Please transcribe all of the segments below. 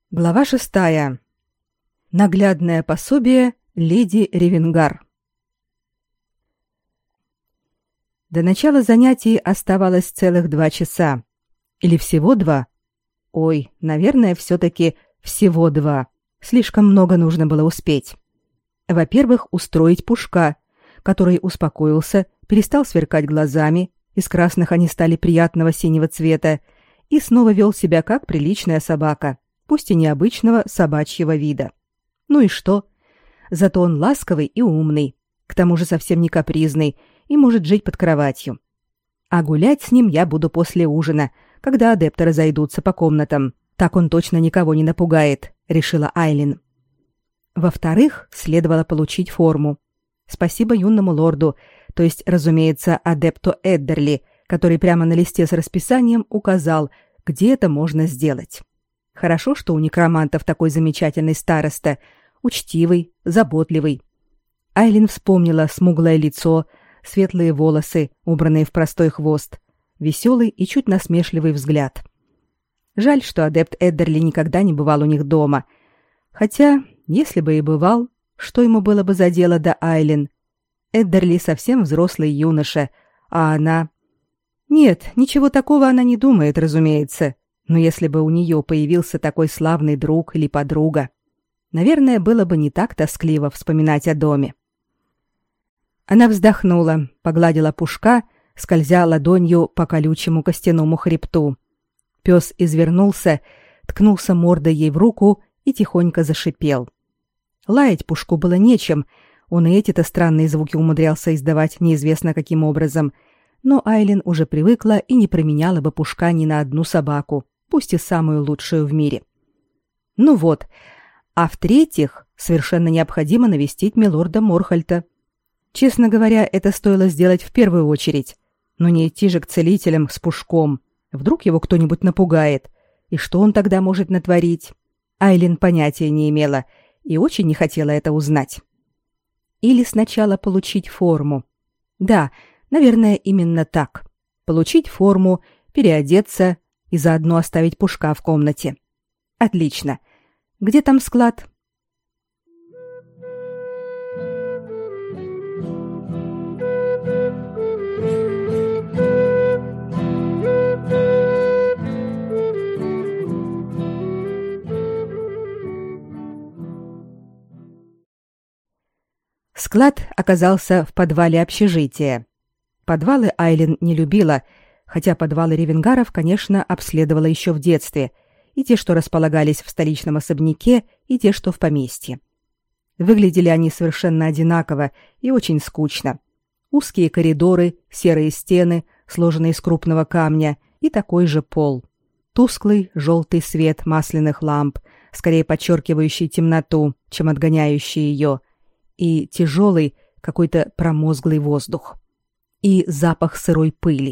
Глава 6. Наглядное пособие леди Ревенгар. До начала занятий оставалось целых 2 часа. Или всего 2? Ой, наверное, все-таки всего 2. Слишком много нужно было успеть. Во-первых, устроить Пушка, который успокоился, перестал сверкать глазами, из красных они стали приятного синего цвета, и снова вел себя как приличная собака. Пусть и необычного собачьего вида. Ну и что? Зато он ласковый и умный, к тому же совсем не капризный и может жить под кроватью. А гулять с ним я буду после ужина, когда адепты разойдутся по комнатам. Так он точно никого не напугает, решила Айлин. Во-вторых, следовало получить форму. Спасибо юному лорду, то есть, разумеется, адепту Эддерли, который прямо на листе с расписанием указал, где это можно сделать. Хорошо, что у некромантов такой замечательный староста, учтивый, заботливый. Айлин вспомнила смуглое лицо, светлые волосы, убранные в простой хвост, веселый и чуть насмешливый взгляд. Жаль, что адепт Эддерли никогда не бывал у них дома. Хотя, если бы и бывал, что ему было бы за дело до Айлин? Эддерли совсем взрослый юноша, а она... Нет, ничего такого она не думает, разумеется. Но если бы у нее появился такой славный друг или подруга, наверное, было бы не так тоскливо вспоминать о доме. Она вздохнула, погладила Пушка, скользя ладонью по колючему костяному хребту. Пес извернулся, ткнулся мордой ей в руку и тихонько зашипел. Лаять Пушку было нечем, он и эти-то странные звуки умудрялся издавать неизвестно каким образом, но Айлин уже привыкла и не променяла бы Пушка ни на одну собаку, пусть и самую лучшую в мире. Ну вот, а в-третьих, совершенно необходимо навестить милорда Морхальта. Честно говоря, это стоило сделать в первую очередь, но не идти же к целителям с Пушком. Вдруг его кто-нибудь напугает, и что он тогда может натворить? Айлин понятия не имела и очень не хотела это узнать. Или сначала получить форму. Да, наверное, именно так. Получить форму, переодеться и заодно оставить Пушка в комнате. Отлично. Где там склад? Склад оказался в подвале общежития. Подвалы Айлин не любила, хотя подвалы Ревенгаров, конечно, обследовала еще в детстве, и те, что располагались в столичном особняке, и те, что в поместье. Выглядели они совершенно одинаково и очень скучно. Узкие коридоры, серые стены, сложенные из крупного камня, и такой же пол. Тусклый желтый свет масляных ламп, скорее подчеркивающий темноту, чем отгоняющий ее, и тяжелый, какой-то промозглый воздух. И запах сырой пыли.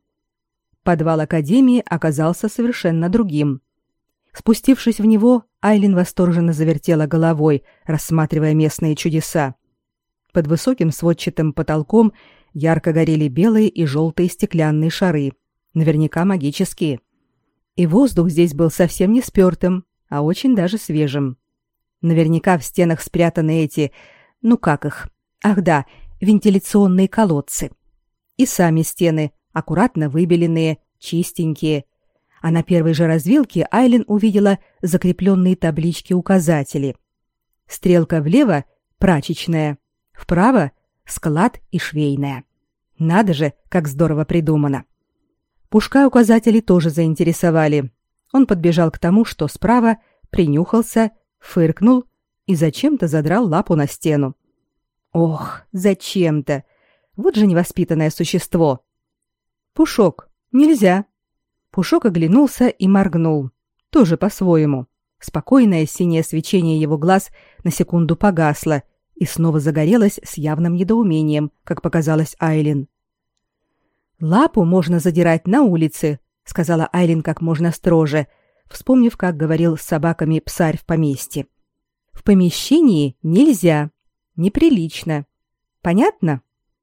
Подвал академии оказался совершенно другим. Спустившись в него, Айлин восторженно завертела головой, рассматривая местные чудеса. Под высоким сводчатым потолком ярко горели белые и желтые стеклянные шары, наверняка магические. И воздух здесь был совсем не спёртым, а очень даже свежим. Наверняка в стенах спрятаны эти, ну как их? Ах да, вентиляционные колодцы. И сами стены аккуратно выбеленные, чистенькие. А на первой же развилке Айлин увидела закрепленные таблички-указатели. Стрелка влево — прачечная, вправо — склад и швейная. Надо же, как здорово придумано. Пушка указатели тоже заинтересовали. Он подбежал к тому, что справа, принюхался, фыркнул и зачем-то задрал лапу на стену. Ох, зачем-то! Вот же невоспитанное существо! «Пушок, нельзя!» Пушок оглянулся и моргнул. Тоже по-своему. Спокойное синее свечение его глаз на секунду погасло и снова загорелось с явным недоумением, как показалось Айлин. «Лапу можно задирать на улице», — сказала Айлин как можно строже, вспомнив, как говорил с собаками псарь в поместье. «В помещении нельзя. Неприлично. Понятно?»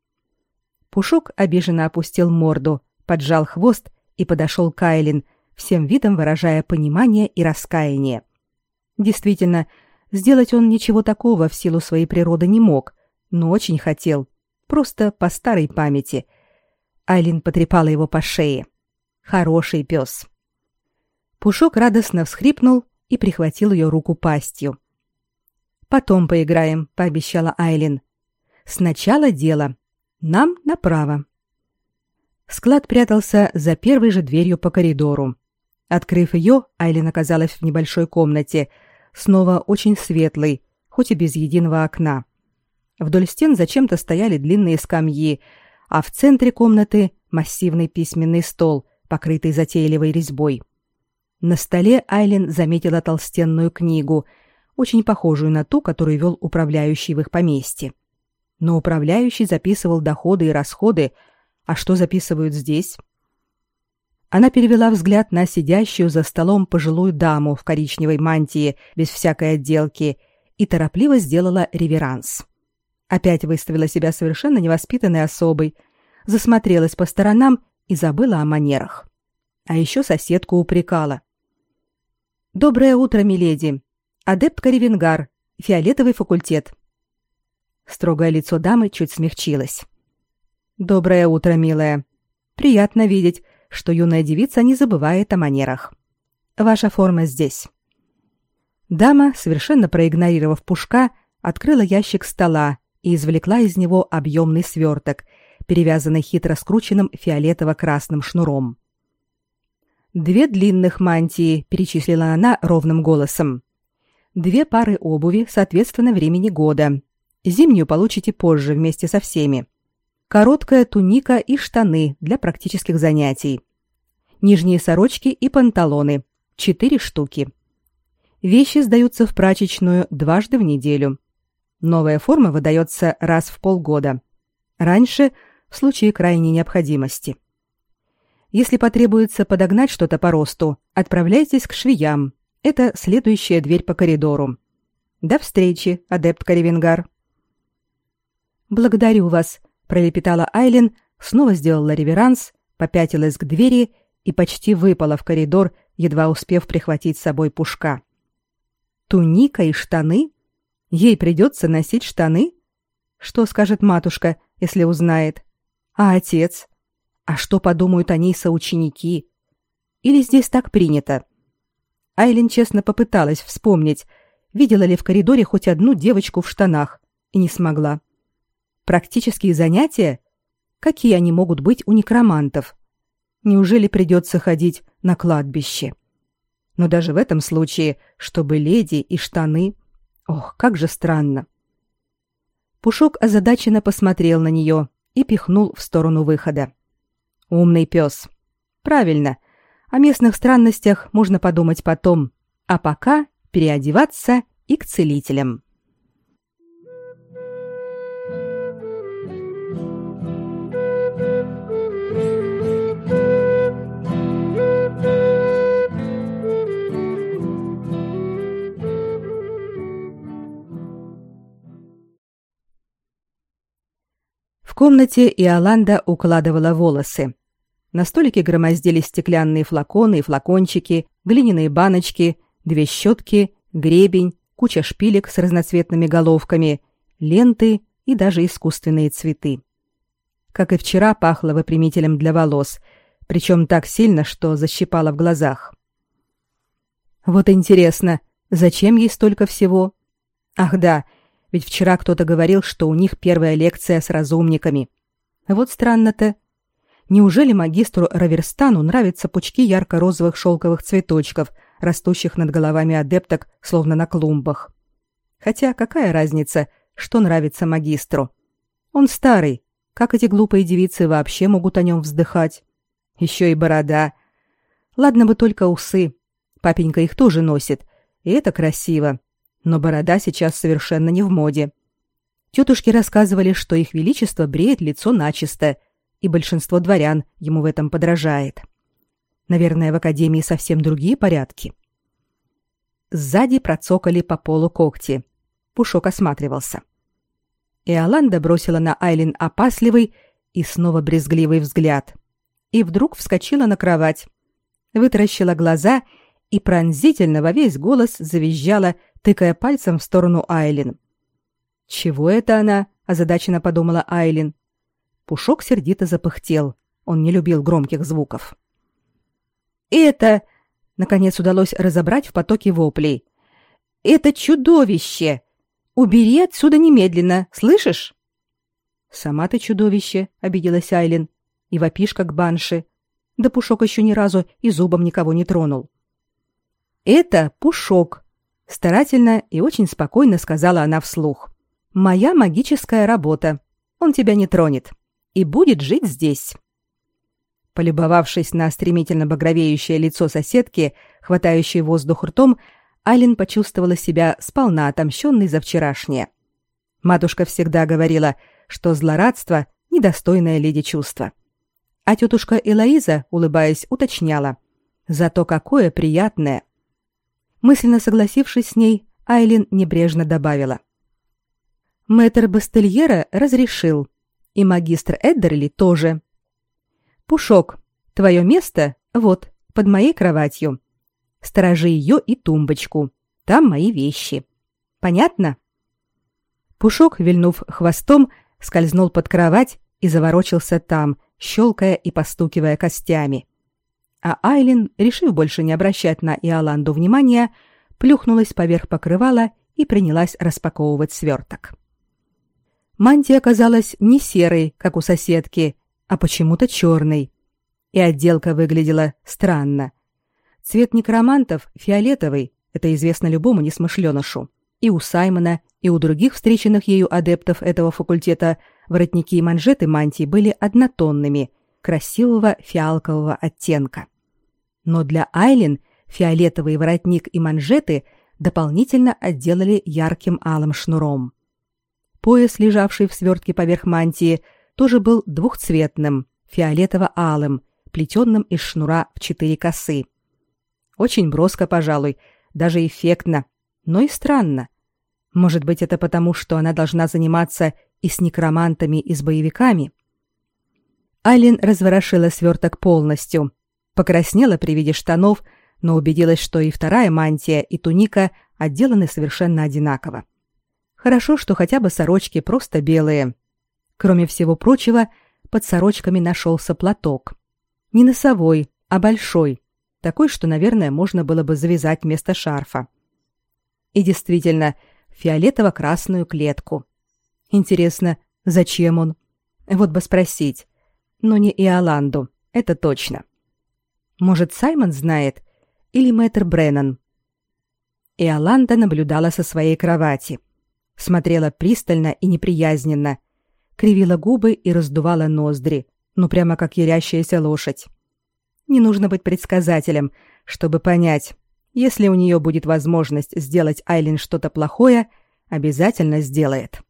Пушок обиженно опустил морду, поджал хвост и подошел к Айлин, всем видом выражая понимание и раскаяние. Действительно, сделать он ничего такого в силу своей природы не мог, но очень хотел, просто по старой памяти. Айлин потрепала его по шее. Хороший пес. Пушок радостно всхрипнул и прихватил ее руку пастью. «Потом поиграем», — пообещала Айлин. «Сначала дело. Нам направо». Склад прятался за первой же дверью по коридору. Открыв ее, Айлин оказалась в небольшой комнате, снова очень светлой, хоть и без единого окна. Вдоль стен зачем-то стояли длинные скамьи, а в центре комнаты массивный письменный стол, покрытый затейливой резьбой. На столе Айлин заметила толстенную книгу, очень похожую на ту, которую вел управляющий в их поместье. Но управляющий записывал доходы и расходы, а что записывают здесь? Она перевела взгляд на сидящую за столом пожилую даму в коричневой мантии без всякой отделки и торопливо сделала реверанс. Опять выставила себя совершенно невоспитанной особой, засмотрелась по сторонам и забыла о манерах. А еще соседку упрекала. «Доброе утро, миледи. Адепт Каривенгар, фиолетовый факультет». Строгое лицо дамы чуть смягчилось. «Доброе утро, милая. Приятно видеть, что юная девица не забывает о манерах. Ваша форма здесь». Дама, совершенно проигнорировав Пушка, открыла ящик стола и извлекла из него объемный сверток, перевязанный хитро скрученным фиолетово-красным шнуром. 2 длинных мантии, перечислила она ровным голосом. 2 пары обуви, соответственно, времени года. Зимнюю получите позже вместе со всеми. Короткая туника и штаны для практических занятий. Нижние сорочки и панталоны. 4 штуки. Вещи сдаются в прачечную дважды в неделю. Новая форма выдается раз в полгода. Раньше в случае крайней необходимости. Если потребуется подогнать что-то по росту, отправляйтесь к швеям. Это следующая дверь по коридору. До встречи, адепт Каривенгар. «Благодарю вас», — пролепетала Айлин, снова сделала реверанс, попятилась к двери и почти выпала в коридор, едва успев прихватить с собой Пушка. Туника и штаны? Ей придется носить штаны? Что скажет матушка, если узнает? А отец? А что подумают о ней соученики? Или здесь так принято? Айлин честно попыталась вспомнить, видела ли в коридоре хоть одну девочку в штанах, и не смогла. Практические занятия? Какие они могут быть у некромантов? Неужели придется ходить на кладбище? Но даже в этом случае, чтобы леди и штаны... Ох, как же странно. Пушок озадаченно посмотрел на нее и пихнул в сторону выхода. Умный пес. Правильно. О местных странностях можно подумать потом, а пока переодеваться и к целителям. В комнате Иоланда укладывала волосы. На столике громоздились стеклянные флаконы и флакончики, глиняные баночки, 2 щетки, гребень, куча шпилек с разноцветными головками, ленты и даже искусственные цветы. Как и вчера, пахло выпрямителем для волос, причем так сильно, что защипало в глазах. Вот интересно, зачем ей столько всего? Ах да, ведь вчера кто-то говорил, что у них первая лекция с разумниками. Вот странно-то. Неужели магистру Раверстану нравятся пучки ярко-розовых шелковых цветочков, растущих над головами адепток, словно на клумбах? Хотя какая разница, что нравится магистру? Он старый. Как эти глупые девицы вообще могут о нем вздыхать? Еще и борода. Ладно бы только усы. Папенька их тоже носит, и это красиво. Но борода сейчас совершенно не в моде. Тетушки рассказывали, что их величество бреет лицо начисто, и большинство дворян ему в этом подражает. Наверное, в академии совсем другие порядки. Сзади процокали по полу когти. Пушок осматривался. Иоланда бросила на Айлин опасливый и снова брезгливый взгляд. И вдруг вскочила на кровать, вытаращила глаза и пронзительно во весь голос завизжала, тыкая пальцем в сторону Айлин. «Чего это она?» – озадаченно подумала Айлин. Пушок сердито запыхтел. Он не любил громких звуков. «Это...» – наконец удалось разобрать в потоке воплей. «Это чудовище! Убери отсюда немедленно, слышишь?» «Сама ты чудовище», — обиделась Айлин, — «и вопишь, как банши. Да Пушок еще ни разу и зубом никого не тронул». «Это Пушок», — старательно и очень спокойно сказала она вслух. «Моя магическая работа. Он тебя не тронет и будет жить здесь». Полюбовавшись на стремительно багровеющее лицо соседки, хватающей воздух ртом, Айлин почувствовала себя сполна отомщенной за вчерашнее. Матушка всегда говорила, что злорадство – недостойное леди чувство. А тетушка Элоиза, улыбаясь, уточняла: «Зато какое приятное!» Мысленно согласившись с ней, Айлин небрежно добавила: «Мэтр Бастельера разрешил, и магистр Эддерли тоже. Пушок, твое место вот, под моей кроватью. Сторожи ее и тумбочку. Там мои вещи. Понятно?» Пушок, вильнув хвостом, скользнул под кровать и заворочился там, щелкая и постукивая костями. А Айлин, решив больше не обращать на Иоланду внимания, плюхнулась поверх покрывала и принялась распаковывать сверток. Мантия оказалась не серой, как у соседки, а почему-то черной. И отделка выглядела странно. Цвет некромантов фиолетовый, это известно любому несмышленышу. И у Саймона, и у других встреченных ею адептов этого факультета воротники и манжеты мантии были однотонными, красивого фиалкового оттенка. Но для Айлин фиолетовый воротник и манжеты дополнительно отделали ярким алым шнуром. Пояс, лежавший в свертке поверх мантии, тоже был двухцветным, фиолетово-алым, плетенным из шнура в 4 косы. Очень броско, пожалуй, даже эффектно, но и странно. Может быть, это потому, что она должна заниматься и с некромантами, и с боевиками? Айлин разворошила сверток полностью, покраснела при виде штанов, но убедилась, что и вторая мантия, и туника отделаны совершенно одинаково. Хорошо, что хотя бы сорочки просто белые. Кроме всего прочего, под сорочками нашелся платок. Не носовой, а большой, такой, что, наверное, можно было бы завязать вместо шарфа. И действительно, фиолетово-красную клетку. Интересно, зачем он? Вот бы спросить. Но не Иоланду, это точно. Может, Саймон знает? Или мэтр Бреннан? Иоланда наблюдала со своей кровати. Смотрела пристально и неприязненно. Кривила губы и раздувала ноздри. Ну, прямо как ярящаяся лошадь. Не нужно быть предсказателем, чтобы понять, если у нее будет возможность сделать Айлин что-то плохое, обязательно сделает.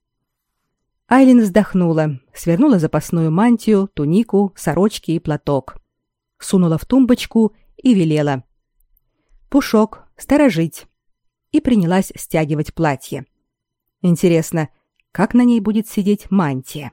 Айлин вздохнула, свернула запасную мантию, тунику, сорочки и платок. Сунула в тумбочку и велела: «Пушок, сторожить!» И принялась стягивать платье. Интересно, как на ней будет сидеть мантия?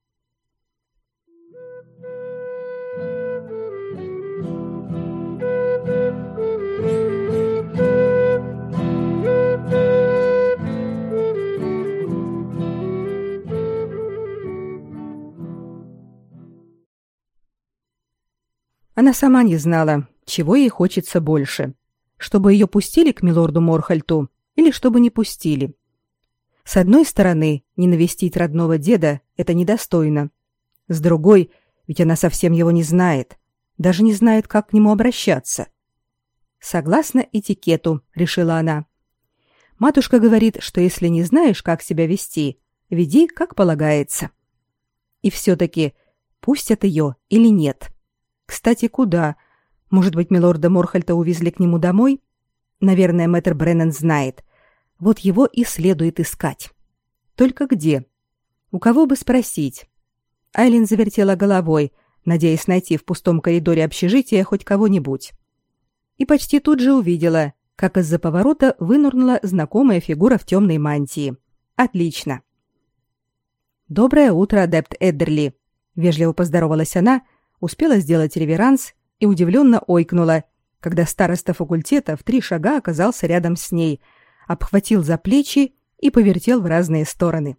Она сама не знала, чего ей хочется больше. Чтобы ее пустили к милорду Морхальту или чтобы не пустили. С одной стороны, не навестить родного деда – это недостойно. С другой, ведь она совсем его не знает. Даже не знает, как к нему обращаться. Согласно этикету, решила она. Матушка говорит, что если не знаешь, как себя вести, веди, как полагается. И все-таки, пустят ее или нет? Кстати, куда? Может быть, милорда Морхальта увезли к нему домой? Наверное, мэтр Бреннан знает. Вот его и следует искать. Только где? У кого бы спросить? Айлин завертела головой, надеясь найти в пустом коридоре общежития хоть кого-нибудь. И почти тут же увидела, как из-за поворота вынырнула знакомая фигура в темной мантии. Отлично. «Доброе утро, адепт Эддерли», — вежливо поздоровалась она, успела сделать реверанс и удивленно ойкнула, когда староста факультета в 3 шага оказался рядом с ней, обхватил за плечи и повертел в разные стороны.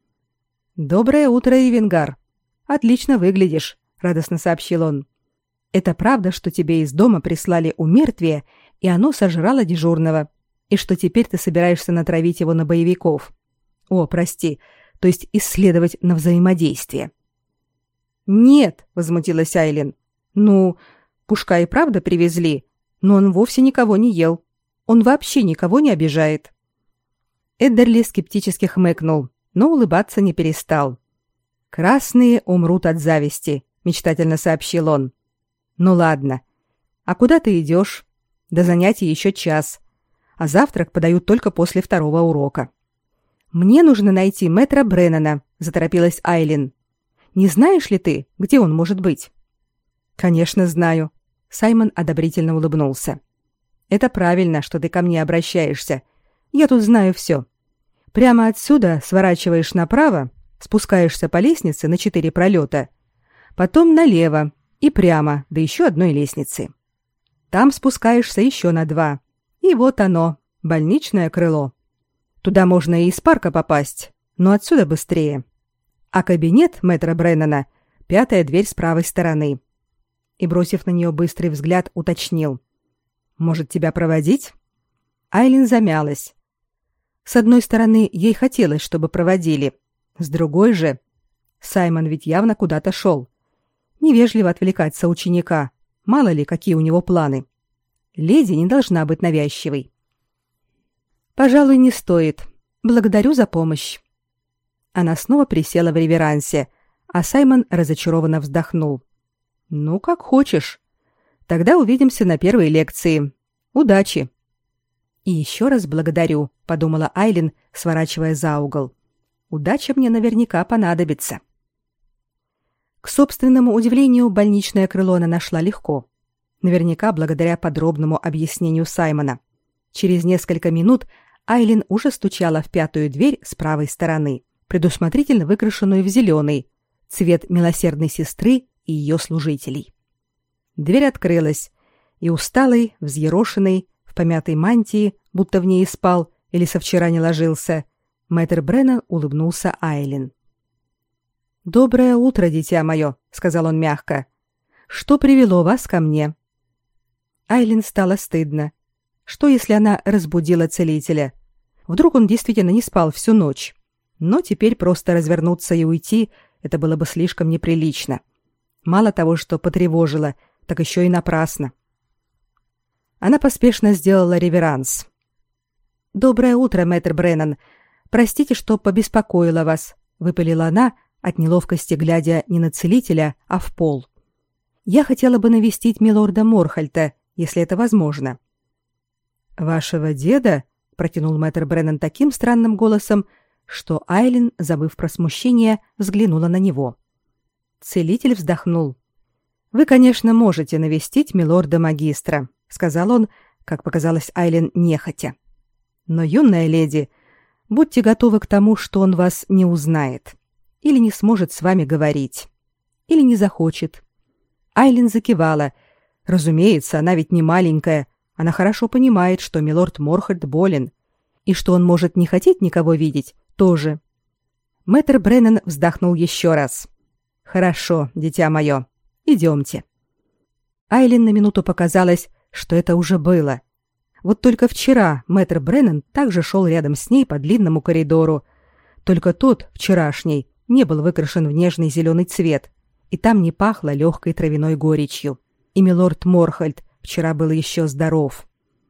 «Доброе утро, Ивенгар. Отлично выглядишь», — радостно сообщил он. «Это правда, что тебе из дома прислали умертвие, и оно сожрало дежурного, и что теперь ты собираешься натравить его на боевиков? О, прости, то есть исследовать на взаимодействие». «Нет», — возмутилась Айлин. «Ну, Пушка и правда привезли, но он вовсе никого не ел. Он вообще никого не обижает». Эддерли скептически хмыкнул, но улыбаться не перестал. «Красные умрут от зависти», — мечтательно сообщил он. «Ну ладно. А куда ты идешь? До занятий еще час, а завтрак подают только после 2-го урока». «Мне нужно найти мэтра Бреннана», — заторопилась Айлин. «Не знаешь ли ты, где он может быть?» «Конечно знаю», — Саймон одобрительно улыбнулся. «Это правильно, что ты ко мне обращаешься. Я тут знаю все. Прямо отсюда сворачиваешь направо, спускаешься по лестнице на 4 пролета, потом налево и прямо до еще одной лестницы. Там спускаешься еще на 2, и вот оно, больничное крыло. Туда можно и из парка попасть, но отсюда быстрее. А кабинет мэтра Бреннана — 5-я дверь с правой стороны». И, бросив на нее быстрый взгляд, уточнил: «Может, тебя проводить?» Айлин замялась. С одной стороны, ей хотелось, чтобы проводили. С другой же, Саймон ведь явно куда-то шел. Невежливо отвлекать соученика. Мало ли, какие у него планы. Леди не должна быть навязчивой. «Пожалуй, не стоит. Благодарю за помощь». Она снова присела в реверансе, а Саймон разочарованно вздохнул. «Ну, как хочешь. Тогда увидимся на первой лекции. Удачи». «И еще раз благодарю», — подумала Айлин, сворачивая за угол. «Удача мне наверняка понадобится». К собственному удивлению, больничное крыло она нашла легко. Наверняка благодаря подробному объяснению Саймона. Через несколько минут Айлин уже стучала в 5-ю дверь с правой стороны, предусмотрительно выкрашенную в зеленый, цвет милосердной сестры и ее служителей. Дверь открылась, и усталый, взъерошенный, в помятой мантии, будто в ней и спал или со вчера не ложился, мэтр Бреннан улыбнулся Айлин. «Доброе утро, дитя мое», — сказал он мягко. «Что привело вас ко мне?» Айлин стало стыдно. Что, если она разбудила целителя? Вдруг он действительно не спал всю ночь? Но теперь просто развернуться и уйти — это было бы слишком неприлично. Мало того, что потревожила, так еще и напрасно. Она поспешно сделала реверанс. «Доброе утро, мэтр Бреннан. Простите, что побеспокоила вас», — выпалила она, от неловкости глядя не на целителя, а в пол. «Я хотела бы навестить милорда Морхальта, если это возможно». «Вашего деда?» — протянул мэтр Бреннан таким странным голосом, что Айлин, забыв про смущение, взглянула на него. Целитель вздохнул. «Вы, конечно, можете навестить милорда-магистра», — сказал он, как показалось Айлин, нехотя. «Но, юная леди, будьте готовы к тому, что он вас не узнает, или не сможет с вами говорить, или не захочет». Айлин закивала. Разумеется, она ведь не маленькая, она хорошо понимает, что милорд Морхальд болен, и что он может не хотеть никого видеть тоже. Мэтр Бреннан вздохнул еще раз. «Хорошо, дитя мое, идемте». Айлин на минуту показалось, что это уже было. Вот только вчера мэтр Бреннан также шел рядом с ней по длинному коридору. Только тот, вчерашний, не был выкрашен в нежный зеленый цвет, и там не пахло легкой травяной горечью. И милорд Морхальд вчера был еще здоров.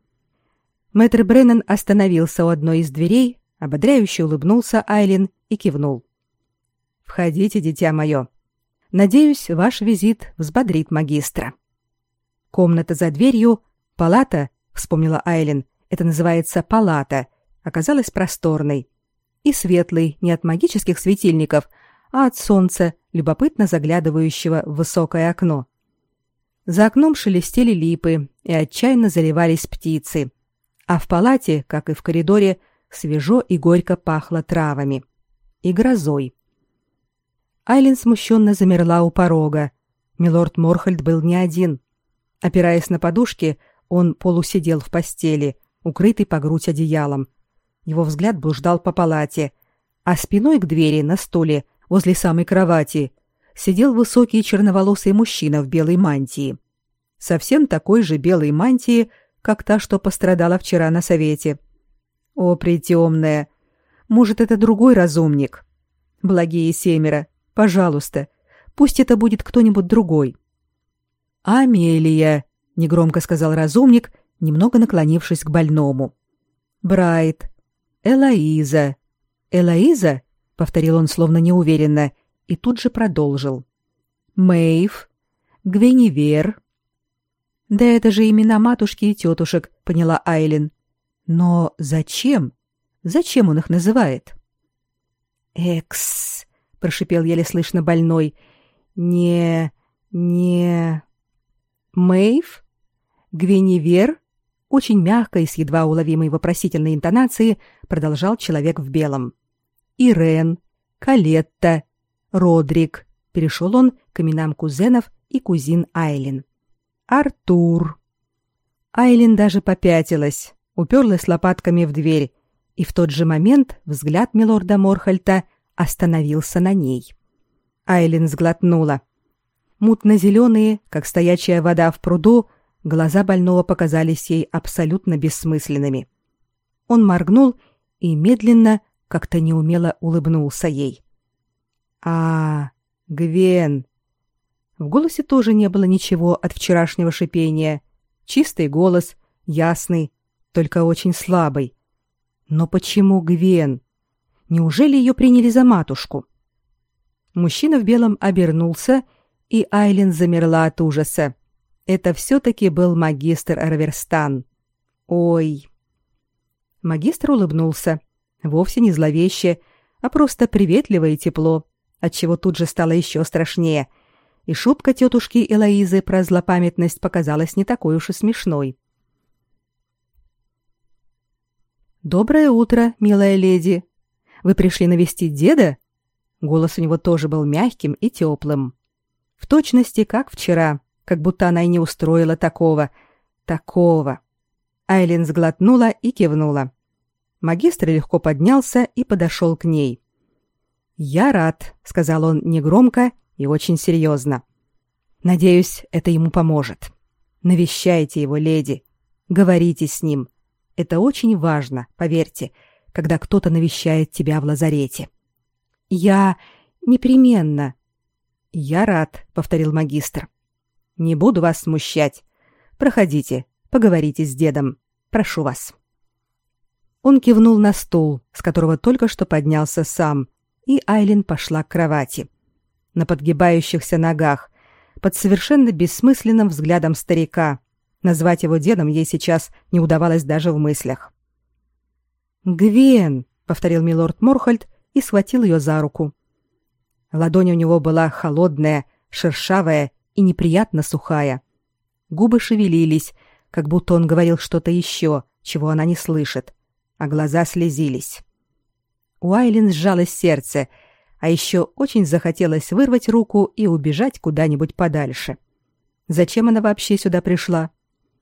Мэтр Бреннан остановился у одной из дверей, ободряюще улыбнулся Айлин и кивнул. «Входите, дитя мое. Надеюсь, ваш визит взбодрит магистра». Комната за дверью, палата, вспомнила Айлин, это называется палата, оказалась просторной и светлой не от магических светильников, а от солнца, любопытно заглядывающего в высокое окно. За окном шелестели липы и отчаянно заливались птицы, а в палате, как и в коридоре, свежо и горько пахло травами и грозой. Айлин смущенно замерла у порога. Милорд Морхальд был не один. Опираясь на подушки, Он полусидел в постели, укрытый по грудь одеялом. Его взгляд блуждал по палате, а спиной к двери на стуле возле самой кровати сидел высокий черноволосый мужчина в белой мантии. Совсем такой же белой мантии, как та, что пострадала вчера на совете. О, притемная! Может, это другой разумник? Благие семеро, пожалуйста, пусть это будет кто-нибудь другой. «Амелия», — негромко сказал разумник, немного наклонившись к больному. «Брайт. Элоиза. Элоиза?» — повторил он словно неуверенно и тут же продолжил. «Мэйв. Гвеневер». «Да это же имена матушки и тетушек», — поняла Айлин. «Но зачем? Зачем он их называет?» «Экс», — прошипел еле слышно больной. «Не... Мэйв? Гвеневер?» Очень мягко и с едва уловимой вопросительной интонацией продолжал человек в белом. «Ирен, Калетта, Родрик», — перешел он к именам кузенов и кузин Айлин. «Артур». Айлин даже попятилась, уперлась лопатками в дверь, и в тот же момент взгляд милорда Морхальта остановился на ней. Айлин сглотнула. Мутно-зеленые, как стоячая вода в пруду, глаза больного показались ей абсолютно бессмысленными. Он моргнул и медленно, как-то неумело улыбнулся ей. Гвен!» В голосе тоже не было ничего от вчерашнего шипения. Чистый голос, ясный, только очень слабый. Но почему Гвен? Неужели ее приняли за матушку? Мужчина в белом обернулся, и Айлин замерла от ужаса. Это все-таки был магистр Раверстан. Ой! Магистр улыбнулся. Вовсе не зловеще, а просто приветливо и тепло, отчего тут же стало еще страшнее. И шутка тетушки Элоизы про злопамятность показалась не такой уж и смешной. «Доброе утро, милая леди. Вы пришли навестить деда?» Голос у него тоже был мягким и теплым. В точности, как вчера, как будто она и не устроила такого. Айлин сглотнула и кивнула. Магистр легко поднялся и подошел к ней. «Я рад», — сказал он негромко и очень серьезно. «Надеюсь, это ему поможет. Навещайте его, леди. Говорите с ним. Это очень важно, поверьте, когда кто-то навещает тебя в лазарете». «Я... непременно». «Я рад», — повторил магистр. «Не буду вас смущать. Проходите, поговорите с дедом. Прошу вас». Он кивнул на стул, с которого только что поднялся сам, и Айлин пошла к кровати. На подгибающихся ногах, под совершенно бессмысленным взглядом старика. Назвать его дедом ей сейчас не удавалось даже в мыслях. «Гвен», — повторил милорд Морхальт и схватил ее за руку. Ладонь у него была холодная, шершавая и неприятно сухая. Губы шевелились, как будто он говорил что-то еще, чего она не слышит, а глаза слезились. У Айлин сжалось сердце, а еще очень захотелось вырвать руку и убежать куда-нибудь подальше. Зачем она вообще сюда пришла?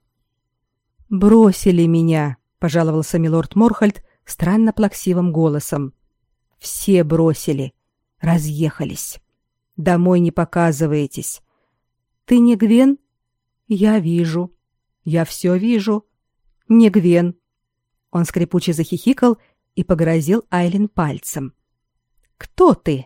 «Бросили меня», — пожаловался милорд Морхальт странно плаксивым голосом. «Все бросили. Разъехались. Домой не показываетесь. Ты не Гвен? Я вижу. Я все вижу. Не Гвен». Он скрипуче захихикал и погрозил Айлин пальцем. «Кто ты?»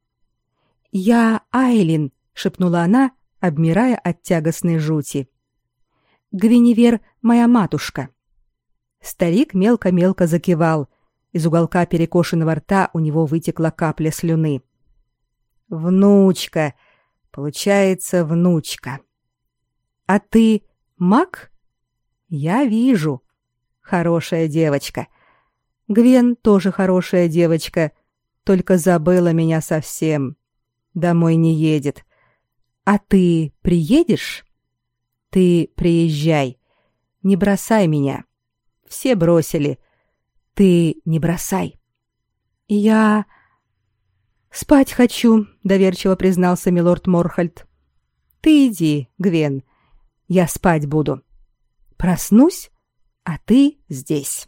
«Я Айлин», — шепнула она, обмирая от тягостной жути. «Гвеневер — моя матушка». Старик мелко-мелко закивал. Из уголка перекошенного рта у него вытекла капля слюны. «Внучка. Получается, внучка. А ты маг?» «Я вижу. Хорошая девочка. Гвен тоже хорошая девочка, только забыла меня совсем. Домой не едет. А ты приедешь? Ты приезжай. Не бросай меня. Все бросили. Ты не бросай». «Я... спать хочу», — доверчиво признался милорд Морхальт. «Ты иди, Гвен. Я спать буду. Проснусь, а ты здесь.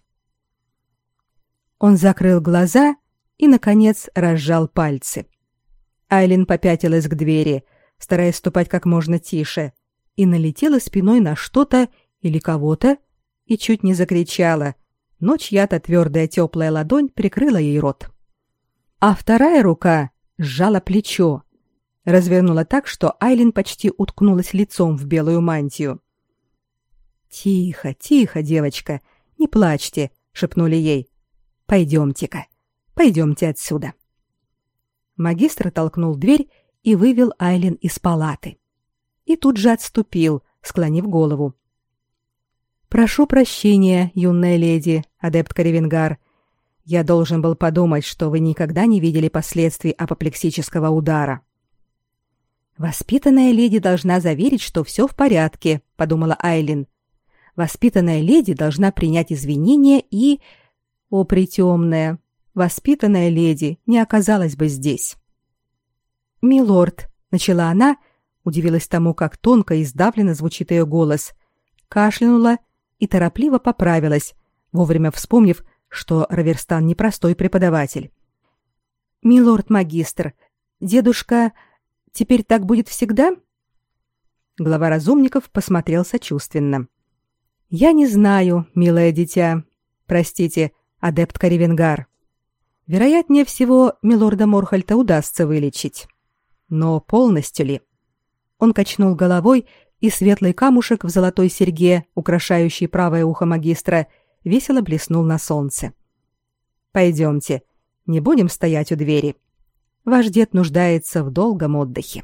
Он закрыл глаза и, наконец, разжал пальцы. Айлин попятилась к двери, стараясь ступать как можно тише, и налетела спиной на что-то или кого-то и чуть не закричала, но чья-то твердая теплая ладонь прикрыла ей рот. А вторая рука сжала плечо, развернула так, что Айлин почти уткнулась лицом в белую мантию. «Тихо, тихо, девочка, не плачьте», — шепнули ей. «Пойдемте-ка, пойдемте отсюда». Магистр толкнул дверь и вывел Айлин из палаты. И тут же отступил, склонив голову. «Прошу прощения, юная леди, адепт Каревенгар. Я должен был подумать, что вы никогда не видели последствий апоплексического удара». «Воспитанная леди должна заверить, что все в порядке», — подумала Айлин. «Воспитанная леди должна принять извинения и... О, притемная, воспитанная леди не оказалась бы здесь». «Милорд», — начала она, удивилась тому, как тонко и сдавленно звучит ее голос, кашлянула и торопливо поправилась, вовремя вспомнив, что Раверстан непростой преподаватель. «Милорд-магистр, дедушка, теперь так будет всегда?» Глава разумников посмотрел сочувственно. «Я не знаю, милое дитя. Простите, адепт Каревенгар. Вероятнее всего, милорда Морхальта удастся вылечить. Но полностью ли?» Он качнул головой, и светлый камушек в золотой серьге, украшающий правое ухо магистра, весело блеснул на солнце. «Пойдемте, не будем стоять у двери. Ваш дед нуждается в долгом отдыхе».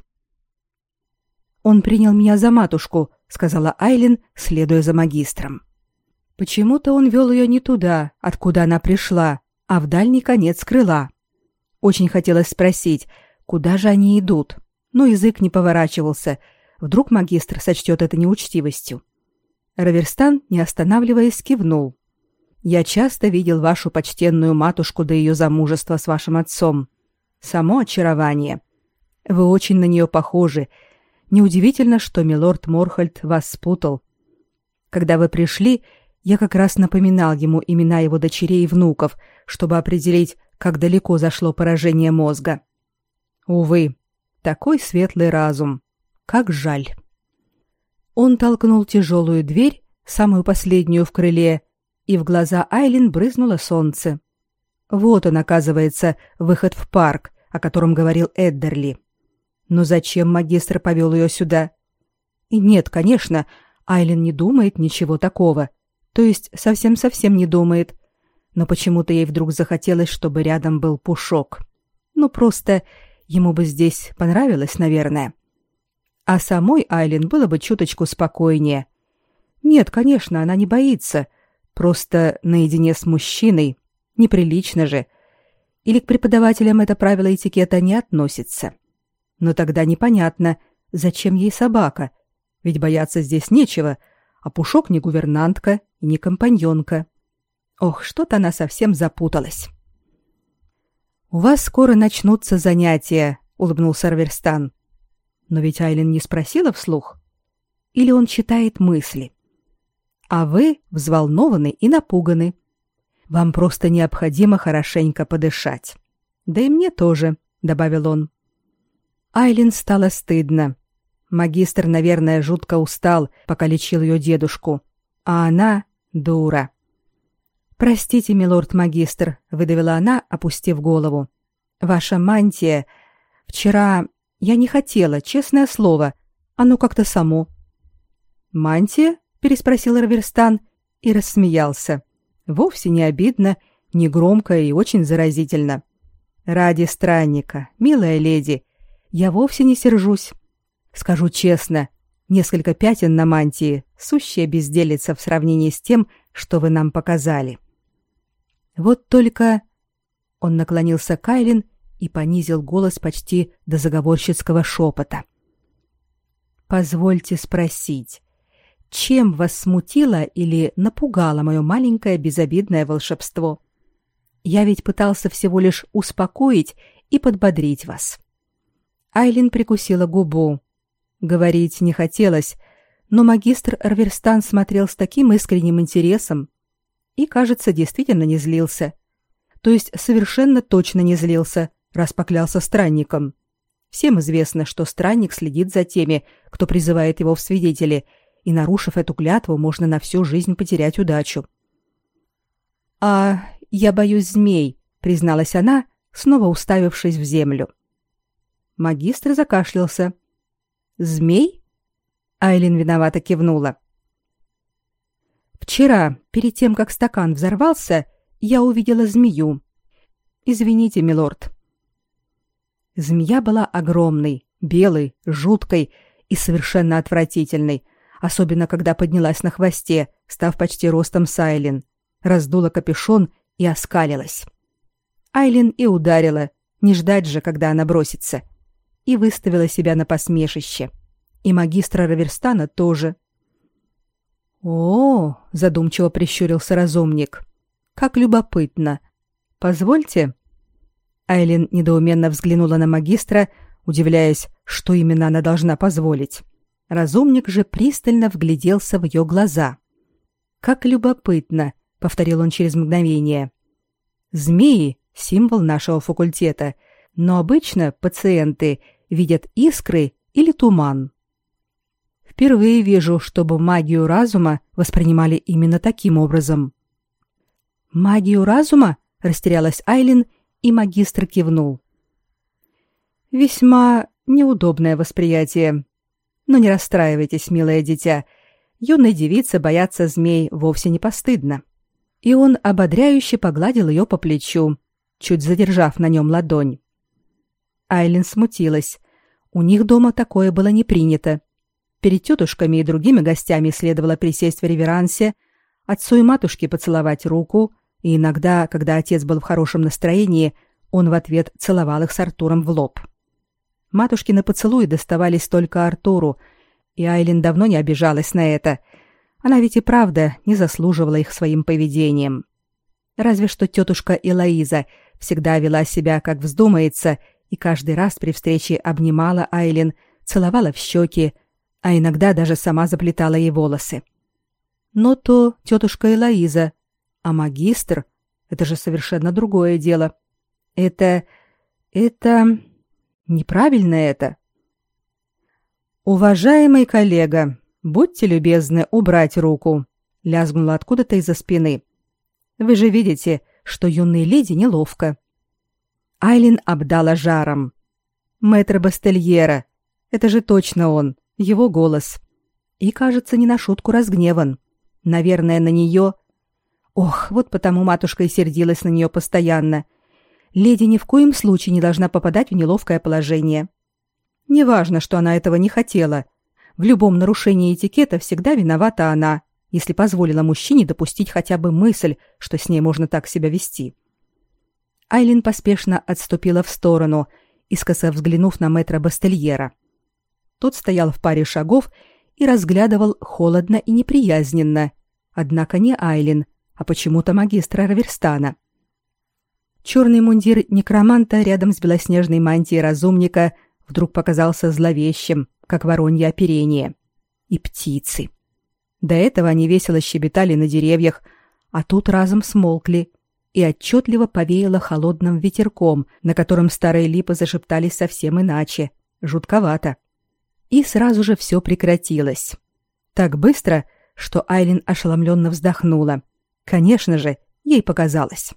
«Он принял меня за матушку», — сказала Айлин, следуя за магистром. Почему-то он вел ее не туда, откуда она пришла, а в дальний конец крыла. Очень хотелось спросить, куда же они идут, но язык не поворачивался. Вдруг магистр сочтет это неучтивостью. Раверстан, не останавливаясь, кивнул. «Я часто видел вашу почтенную матушку до ее замужества с вашим отцом. Само очарование. Вы очень на нее похожи. Неудивительно, что милорд Морхальт вас спутал. Когда вы пришли, я как раз напоминал ему имена его дочерей и внуков, чтобы определить, как далеко зашло поражение мозга. Увы, такой светлый разум. Как жаль». Он толкнул тяжелую дверь, самую последнюю в крыле, и в глаза Айлин брызнуло солнце. Вот он, оказывается, выход в парк, о котором говорил Эддерли. Но зачем магистр повел ее сюда? И нет, конечно, Айлин не думает ничего такого. То есть совсем-совсем не думает. Но почему-то ей вдруг захотелось, чтобы рядом был Пушок. Ну, просто ему бы здесь понравилось, наверное. А самой Айлин было бы чуточку спокойнее. Нет, конечно, она не боится. Просто наедине с мужчиной. Неприлично же. Или к преподавателям это правило этикета не относится. Но тогда непонятно, зачем ей собака. Ведь бояться здесь нечего, а Пушок не гувернантка и не компаньонка. Ох, что-то она совсем запуталась. «У вас скоро начнутся занятия», — улыбнулся Раверстан. Но ведь Айлин не спросила вслух. Или он читает мысли? А вы взволнованы и напуганы. Вам просто необходимо хорошенько подышать. Да и мне тоже, добавил он. Айлин стало стыдно. Магистр, наверное, жутко устал, пока лечил ее дедушку. А она дура. «Простите, милорд-магистр», — выдавила она, опустив голову. «Ваша мантия... Вчера... Я не хотела, честное слово. Оно как-то само». «Мантия?» — переспросил Раверстан и рассмеялся. Вовсе не обидно, не громко и очень заразительно. «Ради странника, милая леди, я вовсе не сержусь. Скажу честно, несколько пятен на мантии — сущая безделица в сравнении с тем, что вы нам показали. Вот только...» Он наклонился к Айлин и понизил голос почти до заговорщицкого шепота. «Позвольте спросить, чем вас смутило или напугало мое маленькое безобидное волшебство? Я ведь пытался всего лишь успокоить и подбодрить вас». Айлин прикусила губу. Говорить не хотелось, но магистр Раверстан смотрел с таким искренним интересом и, кажется, действительно не злился. То есть совершенно точно не злился, раз поклялся странником. Всем известно, что странник следит за теми, кто призывает его в свидетели, и, нарушив эту клятву, можно на всю жизнь потерять удачу. «А я боюсь змей», — призналась она, снова уставившись в землю. Магистр закашлялся. «Змей?» Айлин виновато кивнула. «Вчера, перед тем, как стакан взорвался, я увидела змею. Извините, милорд». Змея была огромной, белой, жуткой и совершенно отвратительной, особенно когда поднялась на хвосте, став почти ростом с Айлин, раздула капюшон и оскалилась. Айлин и ударила, не ждать же, когда она бросится, и выставила себя на посмешище. И магистра Раверстана тоже. «О, — задумчиво прищурился разумник, — как любопытно. Позвольте». Айлин недоуменно взглянула на магистра, удивляясь, что именно она должна позволить. Разумник же пристально вгляделся в ее глаза. «Как любопытно», — повторил он через мгновение. «Змеи — символ нашего факультета, но обычно пациенты видят искры или туман. Впервые вижу, чтобы магию разума воспринимали именно таким образом». «Магию разума?» — растерялась Айлин, и магистр кивнул. «Весьма неудобное восприятие. Но не расстраивайтесь, милое дитя. Юной девице бояться змей вовсе не постыдно». И он ободряюще погладил ее по плечу, чуть задержав на нем ладонь. Айлин смутилась. У них дома такое было не принято. Перед тетушками и другими гостями следовало присесть в реверансе, отцу и матушке поцеловать руку, и иногда, когда отец был в хорошем настроении, он в ответ целовал их с Артуром в лоб. Матушкины поцелуи доставались только Артуру, и Айлин давно не обижалась на это. Она ведь и правда не заслуживала их своим поведением. Разве что тетушка Элоиза всегда вела себя, как вздумается, и каждый раз при встрече обнимала Айлин, целовала в щеки, а иногда даже сама заплетала ей волосы. Но то тетушка Элоиза, а магистр — это же совершенно другое дело. Это... неправильно это. «Уважаемый коллега, будьте любезны убрать руку», — лязгнула откуда-то из-за спины. «Вы же видите, что юной леди неловко». Айлин обдала жаром. «Мэтр Бастельера, это же точно он, его голос. И, кажется, не на шутку разгневан. Наверное, на нее... Ох, вот потому матушка и сердилась на нее постоянно. Леди ни в коем случае не должна попадать в неловкое положение. Неважно, что она этого не хотела. В любом нарушении этикета всегда виновата она, если позволила мужчине допустить хотя бы мысль, что с ней можно так себя вести». Айлин поспешно отступила в сторону, искоса взглянув на мэтра Бастельера. Тот стоял в паре шагов и разглядывал холодно и неприязненно, однако не Айлин, а почему-то магистра Раверстана. Черный мундир некроманта рядом с белоснежной мантией разумника вдруг показался зловещим, как воронье оперение. И птицы. До этого они весело щебетали на деревьях, а тут разом смолкли, и отчетливо повеяло холодным ветерком, на котором старые липы зашептались совсем иначе, жутковато. И сразу же все прекратилось. Так быстро, что Айлин ошеломленно вздохнула. Конечно же, ей показалось.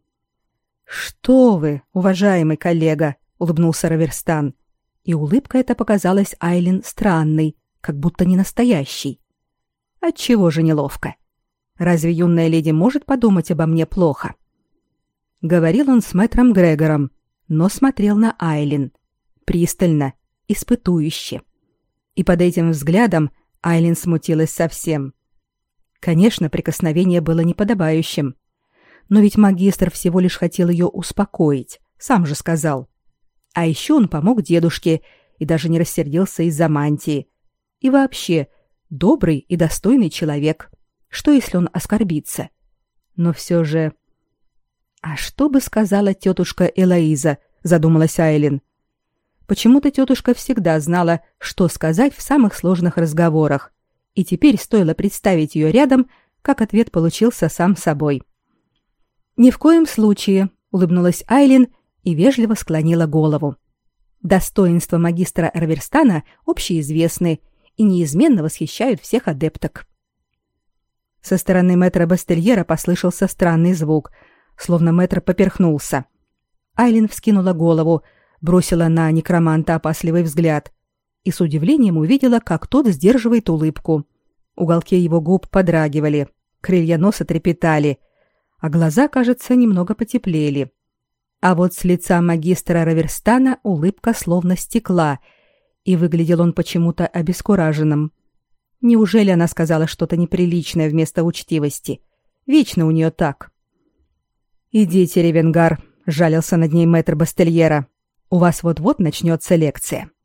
«Что вы, уважаемый коллега!» — улыбнулся Раверстан. И улыбка эта показалась Айлин странной, как будто не настоящей. Отчего же неловко? Разве юная леди может подумать обо мне плохо? Говорил он с мэтром Грегором, но смотрел на Айлин. Пристально, испытующе. И под этим взглядом Айлин смутилась совсем. Конечно, прикосновение было неподобающим. Но ведь магистр всего лишь хотел ее успокоить, сам же сказал. А еще он помог дедушке и даже не рассердился из-за мантии. И вообще, добрый и достойный человек. Что, если он оскорбится? Но все же... «А что бы сказала тетушка Элоиза?» — задумалась Айлин. Почему-то тетушка всегда знала, что сказать в самых сложных разговорах, И теперь стоило представить ее рядом, как ответ получился сам собой. «Ни в коем случае», — улыбнулась Айлин и вежливо склонила голову. Достоинства магистра Раверстана общеизвестны и неизменно восхищают всех адепток. Со стороны мэтра Бастельера послышался странный звук, словно мэтр поперхнулся. Айлин вскинула голову, бросила на некроманта опасливый взгляд и с удивлением увидела, как тот сдерживает улыбку. Уголки его губ подрагивали, крылья носа трепетали, а глаза, кажется, немного потеплели. А вот с лица магистра Раверстана улыбка словно стекла, и выглядел он почему-то обескураженным. Неужели она сказала что-то неприличное вместо учтивости? Вечно у нее так. «Идите, Ревенгар», — жалился над ней мэтр Бастельера. «У вас вот-вот начнется лекция».